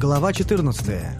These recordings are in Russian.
Глава 14.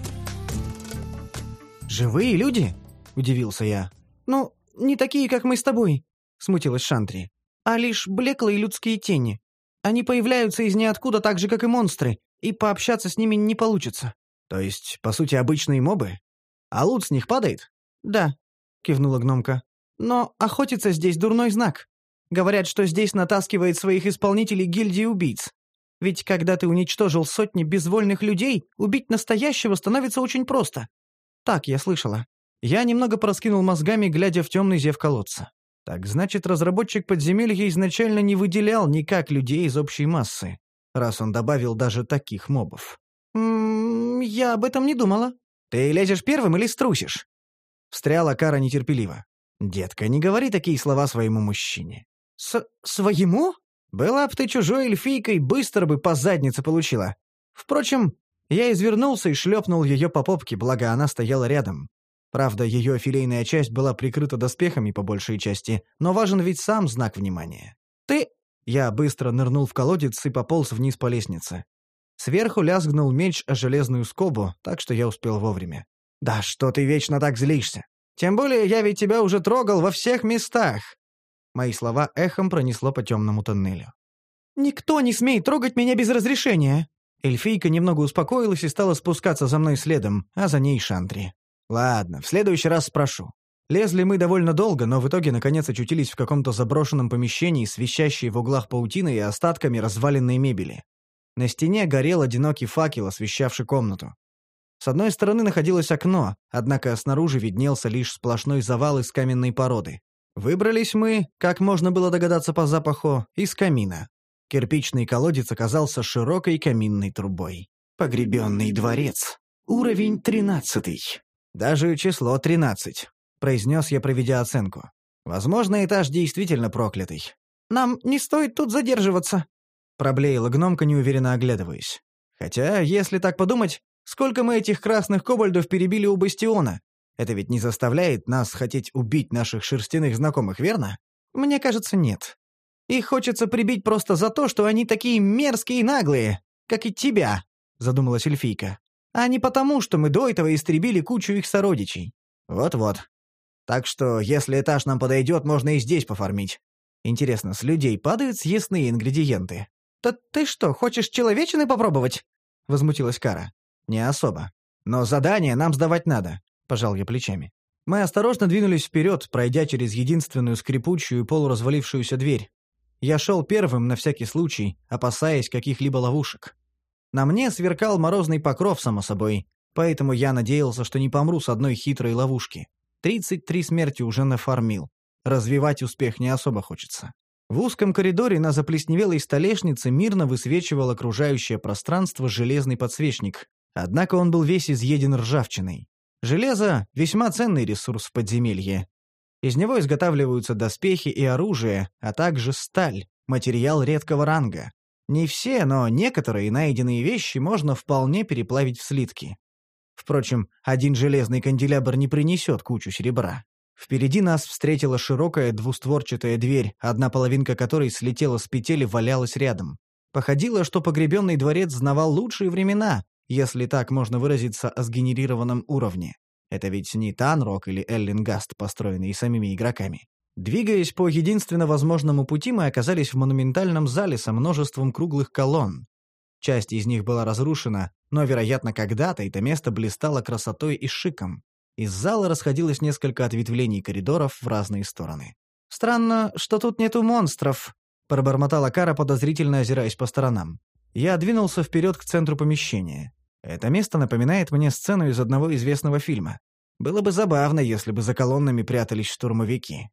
«Живые люди?» — удивился я. «Ну, не такие, как мы с тобой», — смутилась Шантри. «А лишь блеклые людские тени. Они появляются из ниоткуда так же, как и монстры, и пообщаться с ними не получится». «То есть, по сути, обычные мобы? А лут с них падает?» «Да», — кивнула гномка. «Но охотиться здесь дурной знак. Говорят, что здесь натаскивает своих исполнителей гильдии убийц. Ведь когда ты уничтожил сотни безвольных людей, убить настоящего становится очень просто. Так я слышала». Я немного пораскинул мозгами, глядя в темный зев колодца. Так значит, разработчик подземелья изначально не выделял никак людей из общей массы, раз он добавил даже таких мобов. Я об этом не думала. Ты лезешь первым или струсишь? Встряла Кара нетерпеливо. Детка, не говори такие слова своему мужчине. Своему? Была б ты чужой эльфийкой, быстро бы по заднице получила. Впрочем, я извернулся и шлепнул ее по попке, благо она стояла рядом. Правда, ее филейная часть была прикрыта доспехами по большей части, но важен ведь сам знак внимания. «Ты...» Я быстро нырнул в колодец и пополз вниз по лестнице. Сверху лязгнул меч о железную скобу, так что я успел вовремя. «Да что ты вечно так злишься? Тем более я ведь тебя уже трогал во всех местах!» Мои слова эхом пронесло по темному тоннелю. «Никто не смеет трогать меня без разрешения!» Эльфийка немного успокоилась и стала спускаться за мной следом, а за ней Шантри. «Ладно, в следующий раз спрошу». Лезли мы довольно долго, но в итоге наконец очутились в каком-то заброшенном помещении с висящей в углах паутиной и остатками разваленной мебели. На стене горел одинокий факел, освещавший комнату. С одной стороны находилось окно, однако снаружи виднелся лишь сплошной завал из каменной породы. Выбрались мы, как можно было догадаться по запаху, из камина. Кирпичный колодец оказался широкой каминной трубой. «Погребенный дворец. Уровень 13. «Даже число 13», — произнес я, проведя оценку. «Возможно, этаж действительно проклятый». «Нам не стоит тут задерживаться», — проблеяла гномка, неуверенно оглядываясь. «Хотя, если так подумать, сколько мы этих красных кобальдов перебили у бастиона? Это ведь не заставляет нас хотеть убить наших шерстяных знакомых, верно? Мне кажется, нет. Их хочется прибить просто за то, что они такие мерзкие и наглые, как и тебя», — задумалась эльфийка. «А не потому, что мы до этого истребили кучу их сородичей». «Вот-вот. Так что, если этаж нам подойдет, можно и здесь пофармить. Интересно, с людей падают съестные ингредиенты?» «Да ты что, хочешь человечины попробовать?» — возмутилась Кара. «Не особо. Но задание нам сдавать надо», — пожал я плечами. Мы осторожно двинулись вперед, пройдя через единственную скрипучую полуразвалившуюся дверь. Я шел первым на всякий случай, опасаясь каких-либо ловушек. На мне сверкал морозный покров, само собой, поэтому я надеялся, что не помру с одной хитрой ловушки. 33 смерти уже нафармил. Развивать успех не особо хочется. В узком коридоре на заплесневелой столешнице мирно высвечивал окружающее пространство железный подсвечник, однако он был весь изъеден ржавчиной. Железо — весьма ценный ресурс в подземелье. Из него изготавливаются доспехи и оружие, а также сталь, материал редкого ранга. Не все, но некоторые найденные вещи можно вполне переплавить в слитки. Впрочем, один железный канделябр не принесет кучу серебра. Впереди нас встретила широкая двустворчатая дверь, одна половинка которой слетела с петель и валялась рядом. Походило, что погребенный дворец знавал лучшие времена, если так можно выразиться о сгенерированном уровне. Это ведь не Танрок или Эллингаст, построенные самими игроками. Двигаясь по единственно возможному пути, мы оказались в монументальном зале со множеством круглых колонн. Часть из них была разрушена, но, вероятно, когда-то это место блистало красотой и шиком. Из зала расходилось несколько ответвлений коридоров в разные стороны. «Странно, что тут нету монстров», — пробормотала Кара, подозрительно озираясь по сторонам. Я двинулся вперед к центру помещения. Это место напоминает мне сцену из одного известного фильма. Было бы забавно, если бы за колоннами прятались штурмовики.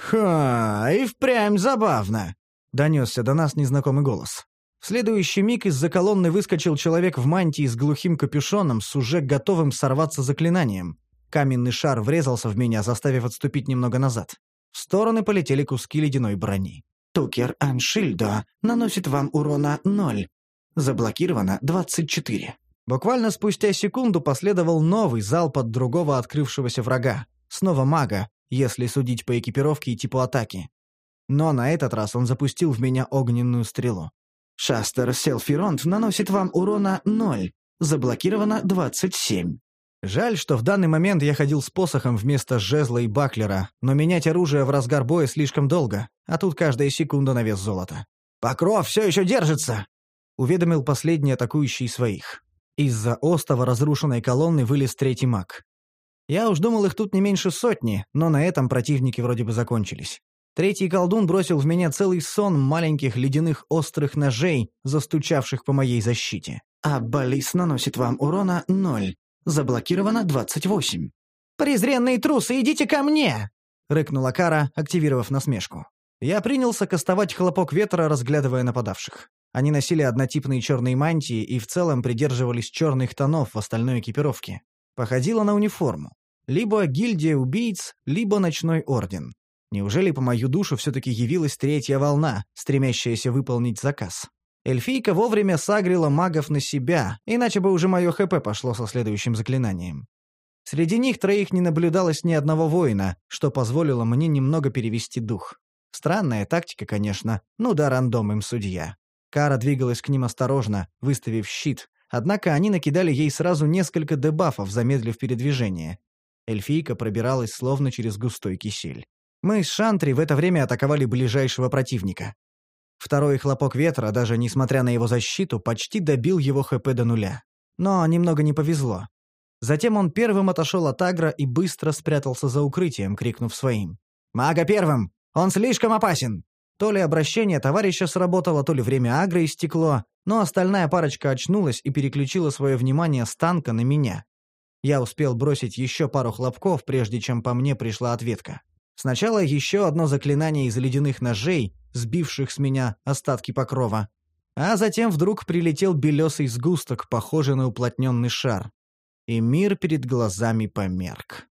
«Ха, и впрямь забавно!» — донесся до нас незнакомый голос. В следующий миг из-за колонны выскочил человек в мантии с глухим капюшоном с уже готовым сорваться заклинанием. Каменный шар врезался в меня, заставив отступить немного назад. В стороны полетели куски ледяной брони. «Тукер Аншильдо наносит вам урона 0. Заблокировано 24». Буквально спустя секунду последовал новый залп от другого открывшегося врага. Снова мага, если судить по экипировке и типу атаки. Но на этот раз он запустил в меня огненную стрелу. «Шастер Селфиронт наносит вам урона 0. Заблокировано 27. Жаль, что в данный момент я ходил с посохом вместо жезла и баклера, но менять оружие в разгар боя слишком долго, а тут каждая секунда на вес золота. «Покров все еще держится!» — уведомил последний атакующий своих. Из-за остова разрушенной колонны вылез третий маг. Я уж думал, их тут не меньше сотни, но на этом противники вроде бы закончились. Третий колдун бросил в меня целый сон маленьких ледяных острых ножей, застучавших по моей защите. Аббалис наносит вам урона 0. Заблокировано 28. «Презренные трусы, идите ко мне!» — рыкнула Кара, активировав насмешку. Я принялся кастовать хлопок ветра, разглядывая нападавших. Они носили однотипные черные мантии и в целом придерживались черных тонов в остальной экипировке. Походило на униформу. Либо гильдия убийц, либо ночной орден. Неужели по мою душу все-таки явилась третья волна, стремящаяся выполнить заказ? Эльфийка вовремя сагрила магов на себя, иначе бы уже мое ХП пошло со следующим заклинанием. Среди них троих не наблюдалось ни одного воина, что позволило мне немного перевести дух. Странная тактика, конечно, ну да, рандом им судья. Кара двигалась к ним осторожно, выставив щит, однако они накидали ей сразу несколько дебафов, замедлив передвижение. Эльфийка пробиралась словно через густой кисель. Мы с Шантри в это время атаковали ближайшего противника. Второй хлопок ветра, даже несмотря на его защиту, почти добил его ХП до 0. Но немного не повезло. Затем он первым отошел от агро и быстро спрятался за укрытием, крикнув своим: «Мага первым! Он слишком опасен!» То ли обращение товарища сработало, то ли время агро истекло, но остальная парочка очнулась и переключила свое внимание с танка на меня. Я успел бросить еще пару хлопков, прежде чем по мне пришла ответка. Сначала еще одно заклинание из ледяных ножей, сбивших с меня остатки покрова. А затем вдруг прилетел белесый сгусток, похожий на уплотненный шар. И мир перед глазами померк.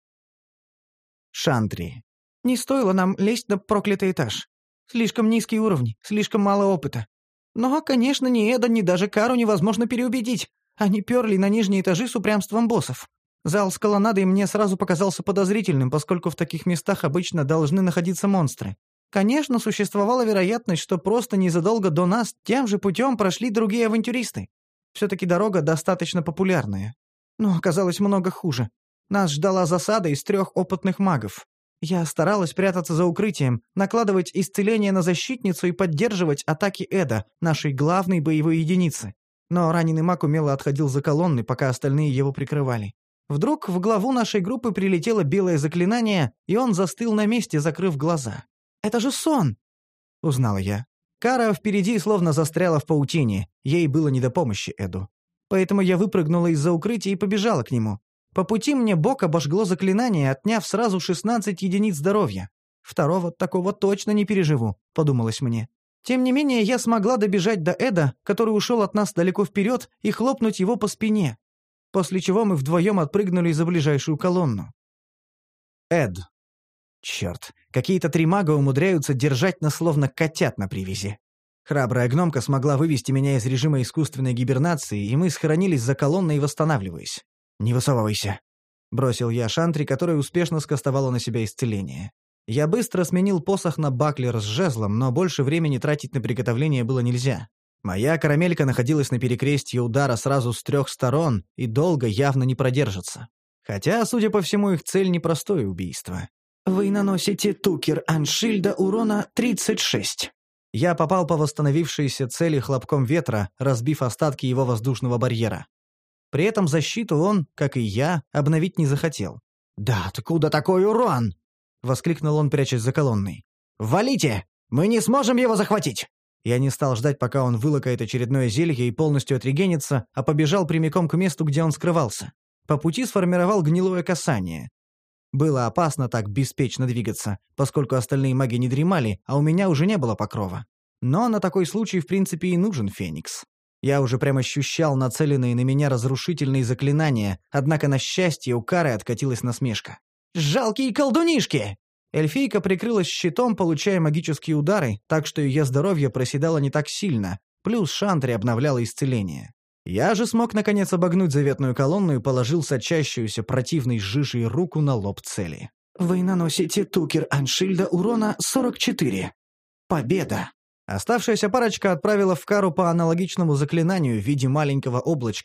Шантри. «Не стоило нам лезть на проклятый этаж. Слишком низкие уровни, слишком мало опыта. Но, конечно, ни Эда, ни даже Кару невозможно переубедить. Они перли на нижние этажи с упрямством боссов. Зал с колоннадой мне сразу показался подозрительным, поскольку в таких местах обычно должны находиться монстры. Конечно, существовала вероятность, что просто незадолго до нас тем же путем прошли другие авантюристы. Все-таки дорога достаточно популярная. Но оказалось много хуже. Нас ждала засада из 3 опытных магов. Я старалась прятаться за укрытием, накладывать исцеление на защитницу и поддерживать атаки Эда, нашей главной боевой единицы. Но раненый маг умело отходил за колонны, пока остальные его прикрывали. Вдруг в главу нашей группы прилетело белое заклинание, и он застыл на месте, закрыв глаза. «Это же сон!» — узнала я. Кара впереди словно застряла в паутине, ей было не до помощи Эду. Поэтому я выпрыгнула из-за укрытия и побежала к нему. По пути мне бок обожгло заклинание, отняв сразу 16 единиц здоровья. Второго такого точно не переживу, подумалось мне. Тем не менее, я смогла добежать до Эда, который ушел от нас далеко вперед, и хлопнуть его по спине. После чего мы вдвоем отпрыгнули за ближайшую колонну. Эд. Черт, какие-то 3 мага умудряются держать нас словно котят на привязи. Храбрая гномка смогла вывести меня из режима искусственной гибернации, и мы схоронились за колонной, восстанавливаясь. «Не высовывайся», — бросил я Шантри, которая успешно скастовала на себя исцеление. Я быстро сменил посох на баклер с жезлом, но больше времени тратить на приготовление было нельзя. Моя карамелька находилась на перекрестье удара сразу с 3 сторон и долго явно не продержится. Хотя, судя по всему, их цель непростое убийство. Вы наносите Тукер Аншильда урона 36. Я попал по восстановившейся цели хлопком ветра, разбив остатки его воздушного барьера. При этом защиту он, как и я, обновить не захотел. «Да откуда такой урон?» — воскликнул он, прячась за колонной. «Валите! Мы не сможем его захватить!» Я не стал ждать, пока он вылокает очередное зелье и полностью отрегенится, а побежал прямиком к месту, где он скрывался. По пути сформировал гнилое касание. Было опасно так беспечно двигаться, поскольку остальные маги не дремали, а у меня уже не было покрова. Но на такой случай, в принципе, и нужен Феникс. Я уже прям ощущал нацеленные на меня разрушительные заклинания, однако, на счастье, у Кары откатилась насмешка. «Жалкие колдунишки!» Эльфийка прикрылась щитом, получая магические удары, так что ее здоровье проседало не так сильно, плюс Шантри обновляла исцеление. Я же смог наконец обогнуть заветную колонну и положил сочащуюся противной жижей руку на лоб цели. Вы наносите Тукер Аншильда урона 44. Победа! Оставшаяся парочка отправила в Кару по аналогичному заклинанию в виде маленького облачка,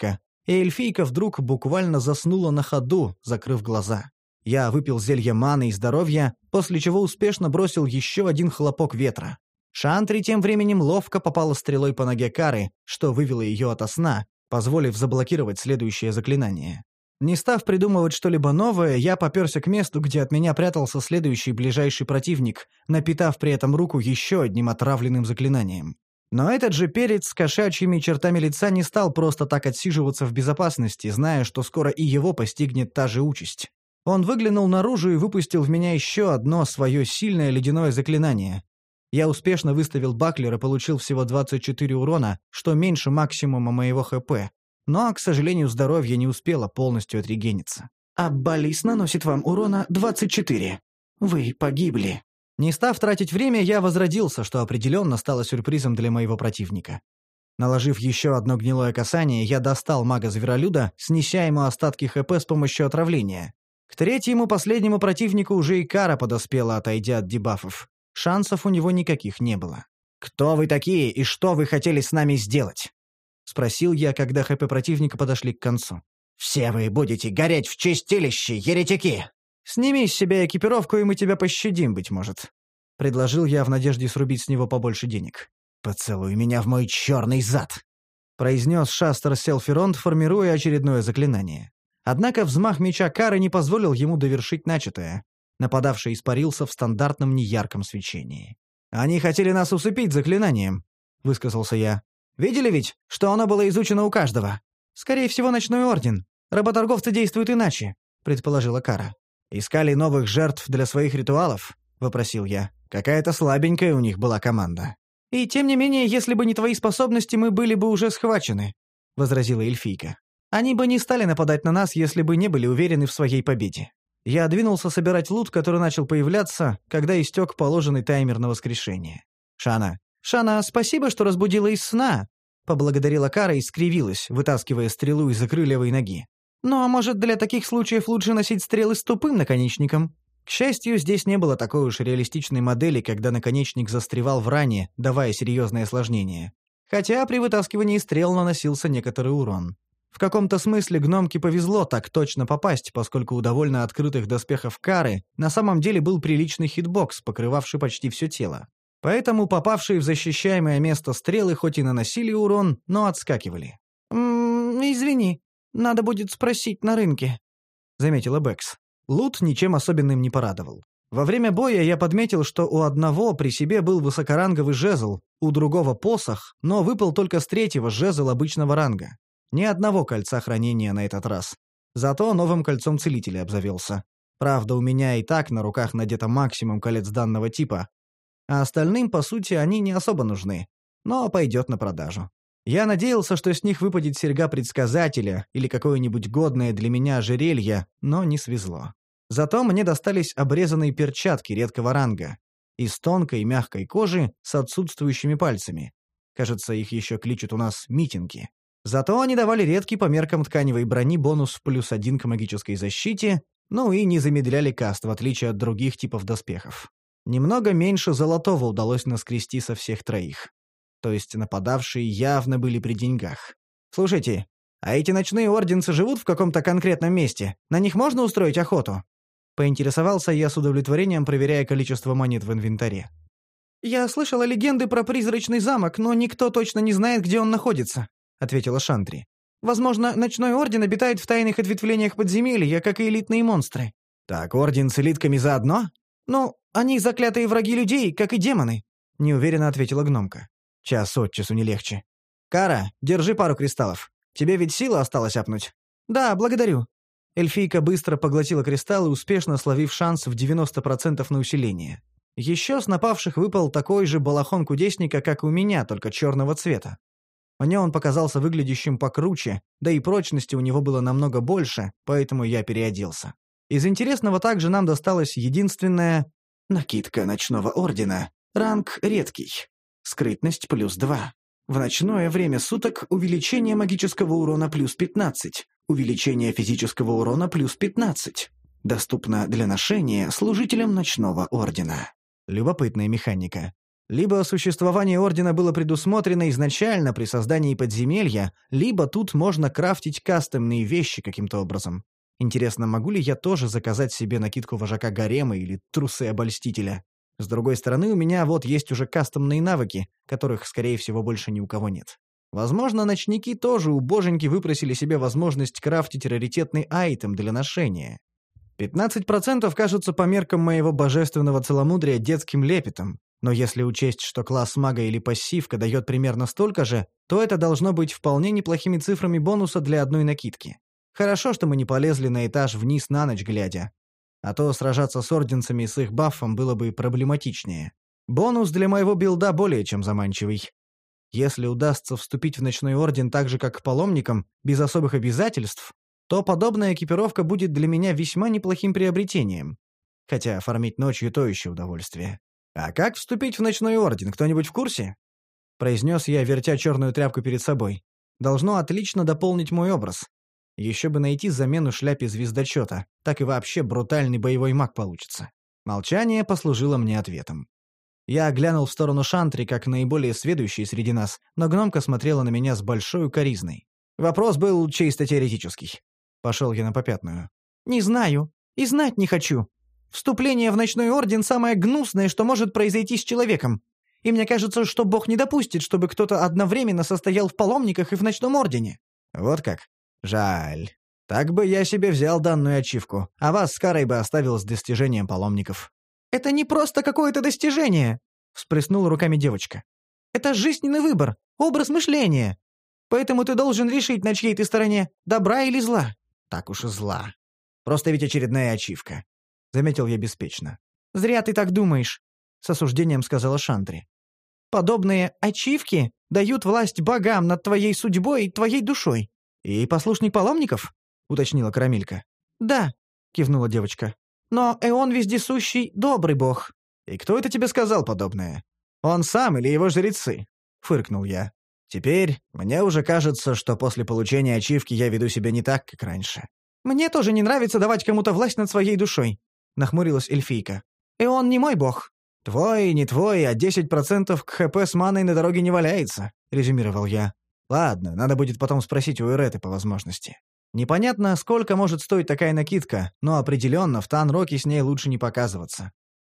и эльфийка вдруг буквально заснула на ходу, закрыв глаза. Я выпил зелье маны и здоровья, после чего успешно бросил еще один хлопок ветра. Шантри тем временем ловко попала стрелой по ноге Кары, что вывело ее ото сна, позволив заблокировать следующее заклинание. Не став придумывать что-либо новое, я попёрся к месту, где от меня прятался следующий ближайший противник, напитав при этом руку еще одним отравленным заклинанием. Но этот же перец с кошачьими чертами лица не стал просто так отсиживаться в безопасности, зная, что скоро и его постигнет та же участь. Он выглянул наружу и выпустил в меня еще одно свое сильное ледяное заклинание. Я успешно выставил баклер и получил всего 24 урона, что меньше максимума моего ХП. Но, к сожалению, здоровье не успело полностью отрегениться. Аббалис наносит вам урона 24. Вы погибли. Не став тратить время, я возродился, что определенно стало сюрпризом для моего противника. Наложив еще одно гнилое касание, я достал мага-зверолюда, снеся ему остатки ХП с помощью отравления. К третьему, последнему противнику уже и Кара подоспела, отойдя от дебафов. Шансов у него никаких не было. «Кто вы такие и что вы хотели с нами сделать?» — спросил я, когда ХП противника подошли к концу. «Все вы будете гореть в чистилище, еретики!» «Сними с себя экипировку, и мы тебя пощадим, быть может», — предложил я в надежде срубить с него побольше денег. «Поцелуй меня в мой черный зад», — произнес Шастер Селферонт, формируя очередное заклинание. Однако взмах меча Кары не позволил ему довершить начатое. Нападавший испарился в стандартном неярком свечении. «Они хотели нас усыпить заклинанием», — высказался я. «Видели ведь, что оно было изучено у каждого?» «Скорее всего, Ночной Орден. Работорговцы действуют иначе», — предположила Кара. «Искали новых жертв для своих ритуалов?» — вопросил я. «Какая-то слабенькая у них была команда». «И тем не менее, если бы не твои способности, мы были бы уже схвачены», — возразила эльфийка. «Они бы не стали нападать на нас, если бы не были уверены в своей победе». Я двинулся собирать лут, который начал появляться, когда истек положенный таймер на воскрешение. «Шана, спасибо, что разбудила из сна», — поблагодарила Кара и скривилась, вытаскивая стрелу из крыльевой ноги. «Ну а может, для таких случаев лучше носить стрелы с тупым наконечником?» К счастью, здесь не было такой уж реалистичной модели, когда наконечник застревал в ране, давая серьезное осложнение. Хотя при вытаскивании стрел наносился некоторый урон. В каком-то смысле гномке повезло так точно попасть, поскольку у довольно открытых доспехов Кары на самом деле был приличный хитбокс, покрывавший почти все тело. Поэтому попавшие в защищаемое место стрелы хоть и наносили урон, но отскакивали. «Извини, надо будет спросить на рынке», — заметила Бэкс. Лут ничем особенным не порадовал. Во время боя я подметил, что у одного при себе был высокоранговый жезл, у другого посох, но выпал только с третьего жезл обычного ранга. Ни одного кольца хранения на этот раз. Зато новым кольцом целителя обзавелся. Правда, у меня и так на руках надето максимум колец данного типа. А остальным, по сути, они не особо нужны. Но пойдет на продажу. Я надеялся, что с них выпадет серьга предсказателя или какое-нибудь годное для меня ожерелье, но не свезло. Зато мне достались обрезанные перчатки редкого ранга. Из тонкой мягкой кожи с отсутствующими пальцами. Кажется, их еще кличут у нас митинги. Зато они давали редкий по меркам тканевой брони бонус +1 к магической защите, ну и не замедляли каст, в отличие от других типов доспехов. Немного меньше золотого удалось наскрести со всех троих. То есть нападавшие явно были при деньгах. «Слушайте, а эти ночные орденцы живут в каком-то конкретном месте? На них можно устроить охоту?» Поинтересовался я с удовлетворением, проверяя количество монет в инвентаре. «Я слышала легенды про призрачный замок, но никто точно не знает, где он находится», — ответила Шантри. «Возможно, ночной орден обитает в тайных ответвлениях подземелья, как и элитные монстры». «Так, орден с элитками заодно?» «Ну, они заклятые враги людей, как и демоны», — неуверенно ответила гномка. «Час от часу не легче. Кара, держи пару кристаллов. Тебе ведь сила осталась апнуть?» «Да, благодарю». Эльфийка быстро поглотила кристаллы, успешно словив шанс в 90% на усиление. Еще с напавших выпал такой же балахон кудесника, как и у меня, только черного цвета. Мне он показался выглядящим покруче, да и прочности у него было намного больше, поэтому я переоделся. Из интересного также нам досталась единственная... Накидка ночного ордена. Ранг редкий. Скрытность +2. В ночное время суток увеличение магического урона +15. Увеличение физического урона +15. Доступно для ношения служителям ночного ордена. Любопытная механика. Либо существование Ордена было предусмотрено изначально при создании подземелья, либо тут можно крафтить кастомные вещи каким-то образом. Интересно, могу ли я тоже заказать себе накидку вожака гарема или трусы обольстителя? С другой стороны, у меня вот есть уже кастомные навыки, которых, скорее всего, больше ни у кого нет. Возможно, ночники тоже у боженьки выпросили себе возможность крафтить раритетный айтем для ношения. 15% кажутся по меркам моего божественного целомудрия детским лепетом, но если учесть, что класс мага или пассивка дает примерно столько же, то это должно быть вполне неплохими цифрами бонуса для одной накидки. Хорошо, что мы не полезли на этаж вниз на ночь глядя. А то сражаться с орденцами с их баффом было бы проблематичнее. Бонус для моего билда более чем заманчивый. Если удастся вступить в ночной орден так же, как к паломникам, без особых обязательств, то подобная экипировка будет для меня весьма неплохим приобретением. Хотя фармить ночью — то еще удовольствие. «А как вступить в ночной орден, кто-нибудь в курсе?» Произнес я, вертя черную тряпку перед собой. «Должно отлично дополнить мой образ. Еще бы найти замену шляпе звездочета, так и вообще брутальный боевой маг получится». Молчание послужило мне ответом. Я глянул в сторону Шантри, как наиболее сведущий среди нас, но гномка смотрела на меня с большой укоризной. Вопрос был чисто теоретический. Пошел я на попятную. «Не знаю. И знать не хочу. Вступление в ночной орден — самое гнусное, что может произойти с человеком. И мне кажется, что Бог не допустит, чтобы кто-то одновременно состоял в паломниках и в ночном ордене». «Вот как? Жаль. Так бы я себе взял данную ачивку, а вас с Карой бы оставил с достижением паломников». «Это не просто какое-то достижение», — всплеснула руками девочка. «Это жизненный выбор, образ мышления. Поэтому ты должен решить, на чьей ты стороне, добра или зла». «Так уж и зла. Просто ведь очередная ачивка», — заметил я беспечно. «Зря ты так думаешь», — с осуждением сказала Шантри. «Подобные ачивки дают власть богам над твоей судьбой и твоей душой». «И послушник паломников?» — уточнила Карамилька. «Да», — кивнула девочка. «Но Эон Вездесущий — добрый бог». «И кто это тебе сказал подобное? Он сам или его жрецы?» — фыркнул я. «Теперь мне уже кажется, что после получения ачивки я веду себя не так, как раньше». «Мне тоже не нравится давать кому-то власть над своей душой», — нахмурилась эльфийка. «Эон не мой бог». «Твой, не твой, а 10% к ХП с маной на дороге не валяется», — резюмировал я. «Ладно, надо будет потом спросить у Эреты по возможности». Непонятно, сколько может стоить такая накидка, но определенно в Танроке с ней лучше не показываться.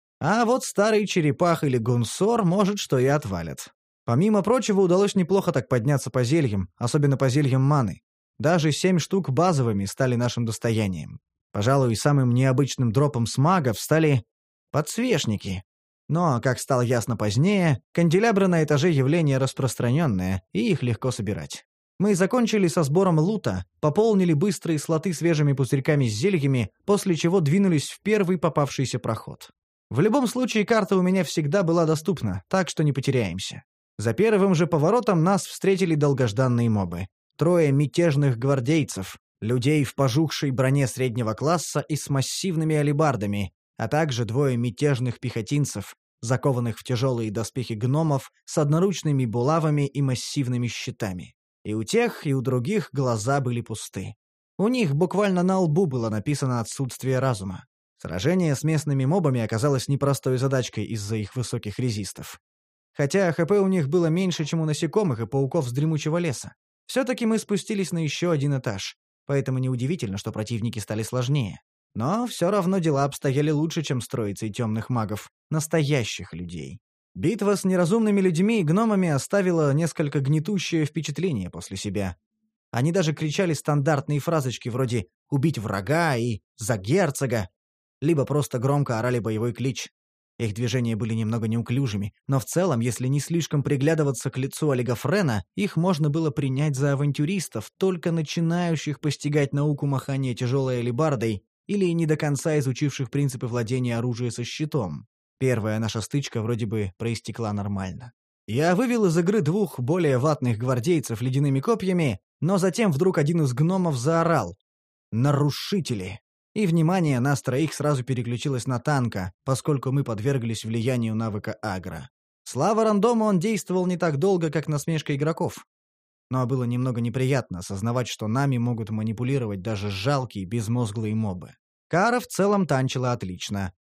А вот старый черепах или гунсор, может, что и отвалят. Помимо прочего, удалось неплохо так подняться по зельям, особенно по зельям маны. Даже 7 штук базовыми стали нашим достоянием. Пожалуй, самым необычным дропом с магов стали подсвечники. Но, как стало ясно позднее, канделябры на этаже явление распространенное, и их легко собирать. Мы закончили со сбором лута, пополнили быстрые слоты свежими пузырьками с зельями, после чего двинулись в первый попавшийся проход. В любом случае, карта у меня всегда была доступна, так что не потеряемся. За первым же поворотом нас встретили долгожданные мобы. 3 мятежных гвардейцев, людей в пожухшей броне среднего класса и с массивными алебардами, а также 2 мятежных пехотинцев, закованных в тяжелые доспехи гномов с одноручными булавами и массивными щитами. И у тех, и у других глаза были пусты. У них буквально на лбу было написано «отсутствие разума». Сражение с местными мобами оказалось непростой задачкой из-за их высоких резистов. Хотя ХП у них было меньше, чем у насекомых и пауков с дремучего леса. Все-таки мы спустились на еще один этаж, поэтому неудивительно, что противники стали сложнее. Но все равно дела обстояли лучше, чем с троицей темных магов, настоящих людей. Битва с неразумными людьми и гномами оставила несколько гнетущее впечатление после себя. Они даже кричали стандартные фразочки вроде «убить врага» и «за герцога», либо просто громко орали боевой клич. Их движения были немного неуклюжими, но в целом, если не слишком приглядываться к лицу Олигофрена, их можно было принять за авантюристов, только начинающих постигать науку махания тяжелой алебардой или не до конца изучивших принципы владения оружием со щитом. Первая наша стычка вроде бы проистекла нормально. Я вывел из игры 2 более ватных гвардейцев ледяными копьями, но затем вдруг один из гномов заорал «Нарушители!». И внимание нас 3 сразу переключилось на танка, поскольку мы подверглись влиянию навыка агро. Слава рандому, он действовал не так долго, как насмешка игроков. Но было немного неприятно осознавать, что нами могут манипулировать даже жалкие, безмозглые мобы. Кара в целом танчила отлично.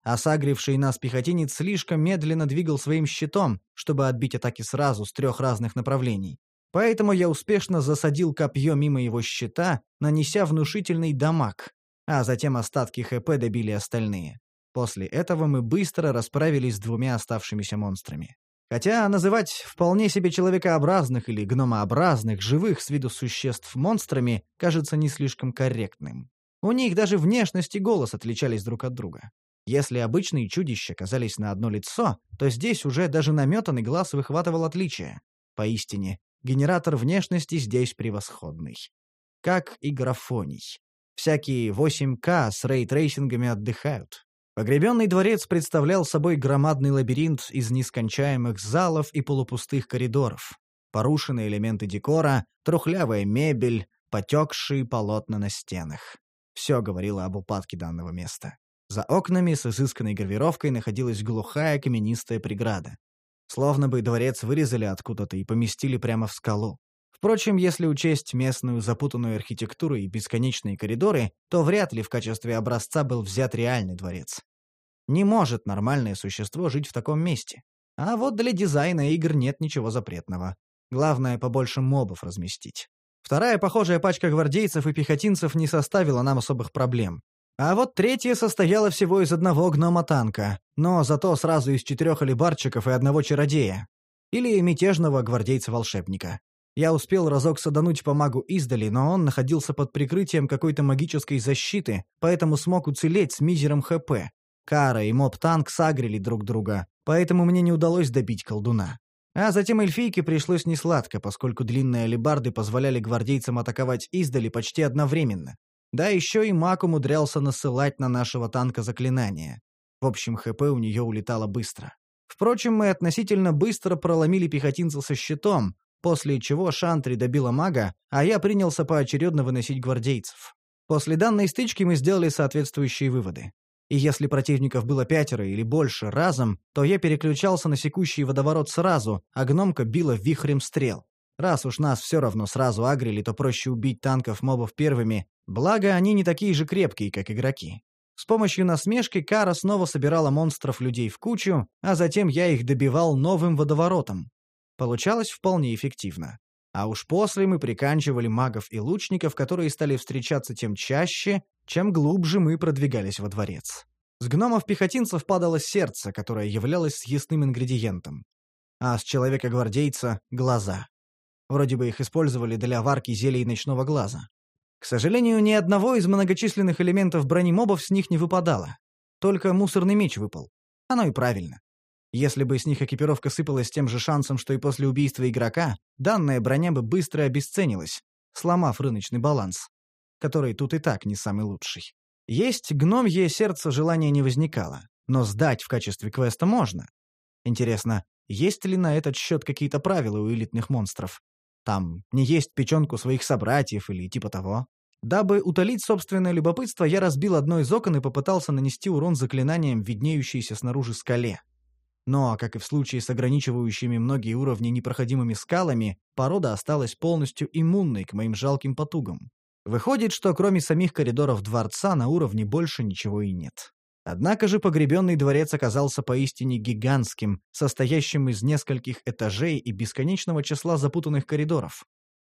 а сагривший нас пехотинец слишком медленно двигал своим щитом, чтобы отбить атаки сразу с 3 разных направлений. Поэтому я успешно засадил копье мимо его щита, нанеся внушительный дамаг, а затем остатки ХП добили остальные. После этого мы быстро расправились с 2 оставшимися монстрами. Хотя называть вполне себе человекообразных или гномообразных живых с виду существ монстрами кажется не слишком корректным. У них даже внешность и голос отличались друг от друга. Если обычные чудища казались на одно лицо, то здесь уже даже наметанный глаз выхватывал отличия. Поистине, генератор внешности здесь превосходный. Как и графоний. Всякие 8К с рейтрейсингами отдыхают. Погребенный дворец представлял собой громадный лабиринт из нескончаемых залов и полупустых коридоров. Порушенные элементы декора, трухлявая мебель, потекшие полотна на стенах. Все говорило об упадке данного места. За окнами с изысканной гравировкой находилась глухая каменистая преграда. Словно бы дворец вырезали откуда-то и поместили прямо в скалу. Впрочем, если учесть местную запутанную архитектуру и бесконечные коридоры, то вряд ли в качестве образца был взят реальный дворец. Не может нормальное существо жить в таком месте. А вот для дизайна игр нет ничего запретного. Главное, побольше мобов разместить. Вторая похожая пачка гвардейцев и пехотинцев не составила нам особых проблем. А вот третья состояла всего из 1 гнома-танка, но зато сразу из 4 алибарчиков и 1 чародея. Или мятежного гвардейца-волшебника. Я успел разок садануть по магу издали, но он находился под прикрытием какой-то магической защиты, поэтому смог уцелеть с мизером ХП. Кара и моб-танк сагрили друг друга, поэтому мне не удалось добить колдуна. А затем эльфийке пришлось несладко, поскольку длинные алебарды позволяли гвардейцам атаковать издали почти одновременно. Да еще и маг умудрялся насылать на нашего танка заклинания. В общем, ХП у нее улетало быстро. Впрочем, мы относительно быстро проломили пехотинца со щитом, после чего Шантри добила мага, а я принялся поочередно выносить гвардейцев. После данной стычки мы сделали соответствующие выводы. И если противников было 5 или больше разом, то я переключался на секущий водоворот сразу, а гномка била вихрем стрел. Раз уж нас все равно сразу агрили, то проще убить танков-мобов первыми, благо они не такие же крепкие, как игроки. С помощью насмешки Кара снова собирала монстров-людей в кучу, а затем я их добивал новым водоворотом. Получалось вполне эффективно. А уж после мы приканчивали магов и лучников, которые стали встречаться тем чаще, чем глубже мы продвигались во дворец. С гномов-пехотинцев падало сердце, которое являлось съестным ингредиентом. А с человека-гвардейца — глаза. Вроде бы их использовали для варки зелий ночного глаза. К сожалению, ни одного из многочисленных элементов брони мобов с них не выпадало. Только мусорный меч выпал. Оно и правильно. Если бы с них экипировка сыпалась тем же шансом, что и после убийства игрока, данная броня бы быстро обесценилась, сломав рыночный баланс, который тут и так не самый лучший. Есть гномье сердце желания не возникало, но сдать в качестве квеста можно. Интересно, есть ли на этот счет какие-то правила у элитных монстров? Там, не есть печенку своих собратьев или типа того. Дабы утолить собственное любопытство, я разбил одно из окон и попытался нанести урон заклинанием виднеющейся снаружи скале. Но, как и в случае с ограничивающими многие уровни непроходимыми скалами, порода осталась полностью иммунной к моим жалким потугам. Выходит, что кроме самих коридоров дворца на уровне больше ничего и нет. Однако же погребенный дворец оказался поистине гигантским, состоящим из нескольких этажей и бесконечного числа запутанных коридоров.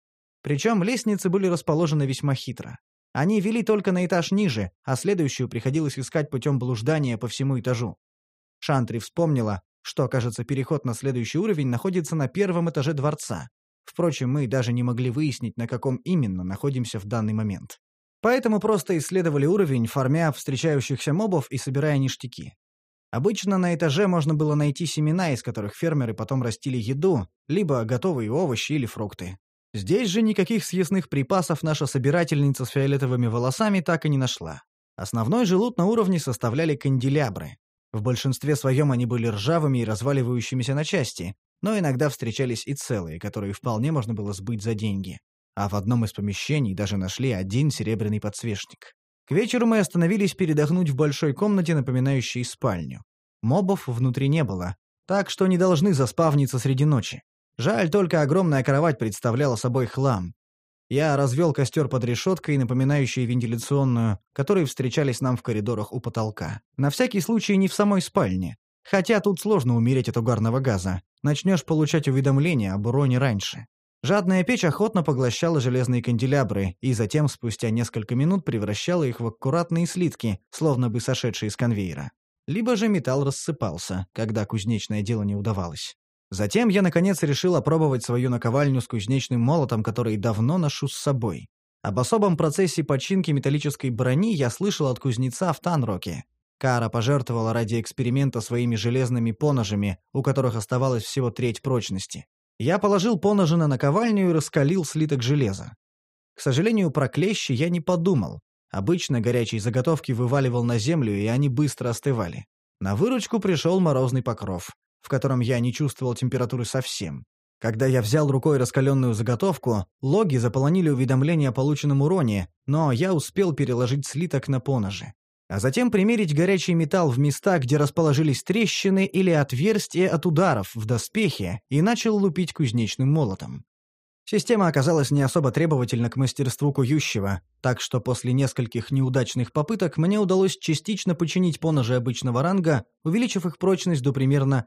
Причем лестницы были расположены весьма хитро. Они вели только на этаж ниже, а следующую приходилось искать путем блуждания по всему этажу. Шантри вспомнила, что, кажется, переход на следующий уровень находится на 1 этаже дворца. Впрочем, мы даже не могли выяснить, на каком именно находимся в данный момент. Поэтому просто исследовали уровень, фармя встречающихся мобов и собирая ништяки. Обычно на этаже можно было найти семена, из которых фермеры потом растили еду, либо готовые овощи или фрукты. Здесь же никаких съестных припасов наша собирательница с фиолетовыми волосами так и не нашла. Основной же лут на уровне составляли канделябры. В большинстве своем они были ржавыми и разваливающимися на части, но иногда встречались и целые, которые вполне можно было сбыть за деньги. А в одном из помещений даже нашли 1 серебряный подсвечник. К вечеру мы остановились передохнуть в большой комнате, напоминающей спальню. Мобов внутри не было, так что не должны заспавниться среди ночи. Жаль, только огромная кровать представляла собой хлам. Я развел костер под решеткой, напоминающей вентиляционную, которые встречались нам в коридорах у потолка. На всякий случай не в самой спальне. Хотя тут сложно умереть от угарного газа. Начнешь получать уведомления об уроне раньше. Жадная печь охотно поглощала железные канделябры и затем спустя несколько минут превращала их в аккуратные слитки, словно бы сошедшие с конвейера. Либо же металл рассыпался, когда кузнечное дело не удавалось. Затем я, наконец, решил опробовать свою наковальню с кузнечным молотом, который давно ношу с собой. Об особом процессе починки металлической брони я слышал от кузнеца в Танроке. Кара пожертвовала ради эксперимента своими железными поножами, у которых оставалось всего треть прочности. Я положил поножи на наковальню и раскалил слиток железа. К сожалению, про клещи я не подумал. Обычно горячие заготовки вываливал на землю, и они быстро остывали. На выручку пришел морозный покров, в котором я не чувствовал температуры совсем. Когда я взял рукой раскаленную заготовку, логи заполонили уведомление о полученном уроне, но я успел переложить слиток на поножи. А затем примерить горячий металл в места, где расположились трещины или отверстия от ударов в доспехе, и начал лупить кузнечным молотом. Система оказалась не особо требовательна к мастерству кующего, так что после нескольких неудачных попыток мне удалось частично починить поножи обычного ранга, увеличив их прочность до примерно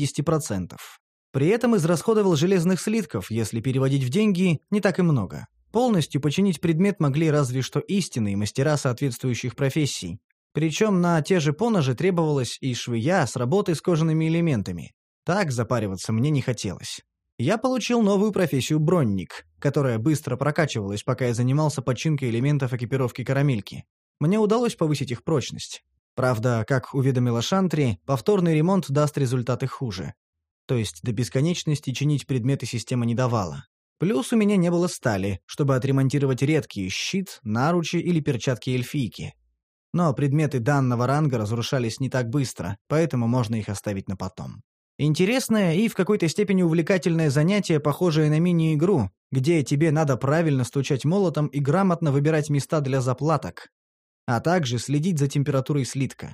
70%. При этом израсходовал железных слитков, если переводить в деньги, не так и много. Полностью починить предмет могли разве что истинные мастера соответствующих профессий. Причем на те же поножи требовалась и швея с работой с кожаными элементами. Так запариваться мне не хотелось. Я получил новую профессию бронник, которая быстро прокачивалась, пока я занимался починкой элементов экипировки карамельки. Мне удалось повысить их прочность. Правда, как уведомила Шантри, повторный ремонт даст результаты хуже. То есть до бесконечности чинить предметы система не давала. Плюс у меня не было стали, чтобы отремонтировать редкие щит, наручи или перчатки эльфийки. Но предметы данного ранга разрушались не так быстро, поэтому можно их оставить на потом. Интересное и в какой-то степени увлекательное занятие, похожее на мини-игру, где тебе надо правильно стучать молотом и грамотно выбирать места для заплаток, а также следить за температурой слитка.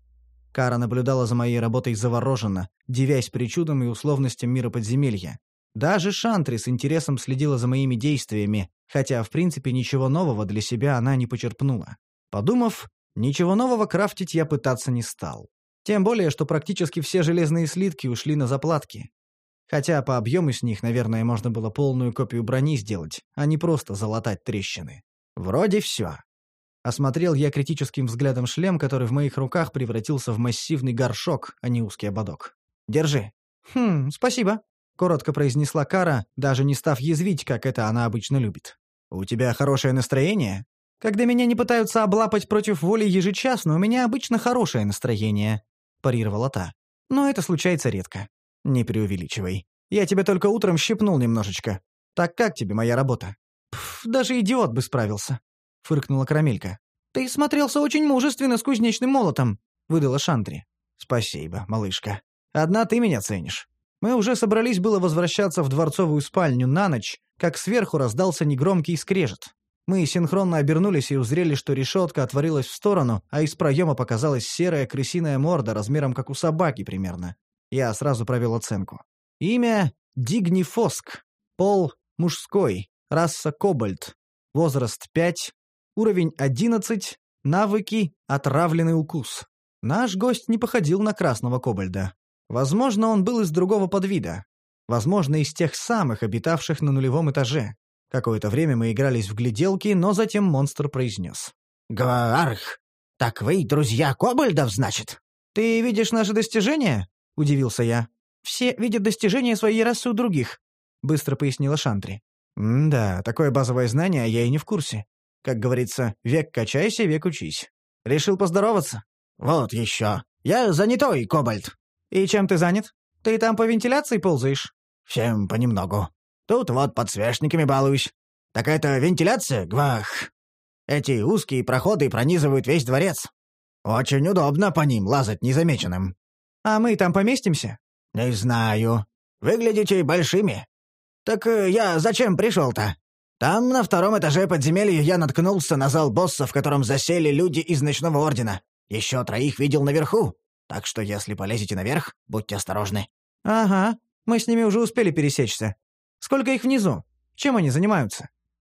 Кара наблюдала за моей работой завороженно, дивясь причудам и условностям мира подземелья. Даже Шантри с интересом следила за моими действиями, хотя, в принципе, ничего нового для себя она не почерпнула. Подумав, ничего нового крафтить я пытаться не стал. Тем более, что практически все железные слитки ушли на заплатки. Хотя по объему с них, наверное, можно было полную копию брони сделать, а не просто залатать трещины. Вроде все. Осмотрел я критическим взглядом шлем, который в моих руках превратился в массивный горшок, а не узкий ободок. «Держи». Спасибо», — коротко произнесла Кара, даже не став язвить, как это она обычно любит. «У тебя хорошее настроение?» «Когда меня не пытаются облапать против воли ежечасно, у меня обычно хорошее настроение», — парировала та. «Но это случается редко. Не преувеличивай. Я тебя только утром щипнул немножечко. Так как тебе моя работа?» Даже идиот бы справился», — фыркнула Карамелька. «Ты смотрелся очень мужественно с кузнечным молотом», — выдала Шантри. «Спасибо, малышка. Одна ты меня ценишь». Мы уже собрались было возвращаться в дворцовую спальню на ночь, как сверху раздался негромкий скрежет. Мы синхронно обернулись и узрели, что решетка отворилась в сторону, а из проема показалась серая крысиная морда размером как у собаки примерно. Я сразу провел оценку. Имя — Дигни Фоск. Пол — мужской. Раса — кобальт. Возраст — 5. Уровень — 11. Навыки — отравленный укус. Наш гость не походил на красного кобальда. Возможно, он был из другого подвида. Возможно, из тех самых, обитавших на нулевом этаже. Какое-то время мы игрались в гляделки, но затем монстр произнес. «Гваарх, так вы друзья кобальдов, значит?» «Ты видишь наши достижения?» — удивился я. «Все видят достижения своей расы у других», — быстро пояснила Шантри. «Да, такое базовое знание, а я и не в курсе. Как говорится, век качайся, век учись. Решил поздороваться?» «Вот еще. Я занятой, кобальд». «И чем ты занят? Ты там по вентиляции ползаешь?» «Всем понемногу. Тут вот подсвечниками балуюсь. Так это вентиляция, гвах. Эти узкие проходы пронизывают весь дворец. Очень удобно по ним лазать незамеченным». «А мы там поместимся?» «Не знаю. Выглядите большими». «Так я зачем пришел-то? Там на 2 этаже подземелья я наткнулся на зал босса, в котором засели люди из Ночного Ордена. Еще 3 видел наверху. Так что если полезете наверх, будьте осторожны». «Ага, мы с ними уже успели пересечься. Сколько их внизу? Чем они занимаются?»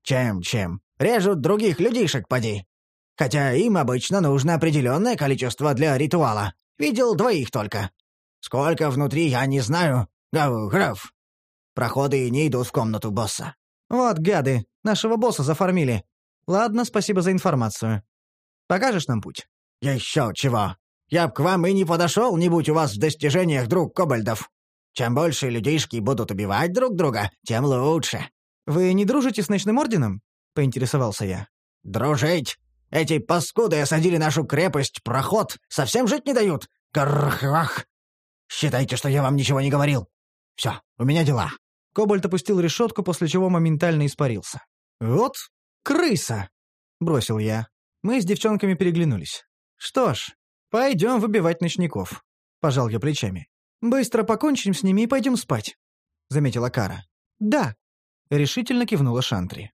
Чем? Режут других людишек, поди. Хотя им обычно нужно определенное количество для ритуала. Видел 2 только. Сколько внутри, я не знаю. Граф. Проходы не идут в комнату босса. Вот гады, нашего босса зафармили. Ладно, спасибо за информацию. Покажешь нам путь? Еще чего. Я б к вам и не подошел, не будь у вас в достижениях друг кобальдов. Чем больше людишки будут убивать друг друга, тем лучше. Вы не дружите с Ночным Орденом? Поинтересовался я. Дружить? Эти паскуды осадили нашу крепость, проход, совсем жить не дают. Кархвах. Считайте, что я вам ничего не говорил. Все, у меня дела. Кобальт опустил решетку, после чего моментально испарился. «Вот крыса!» — бросил я. Мы с девчонками переглянулись. «Что ж, пойдем выбивать ночников», — пожал я плечами. «Быстро покончим с ними и пойдем спать», — заметила Кара. «Да», — решительно кивнула Шантри.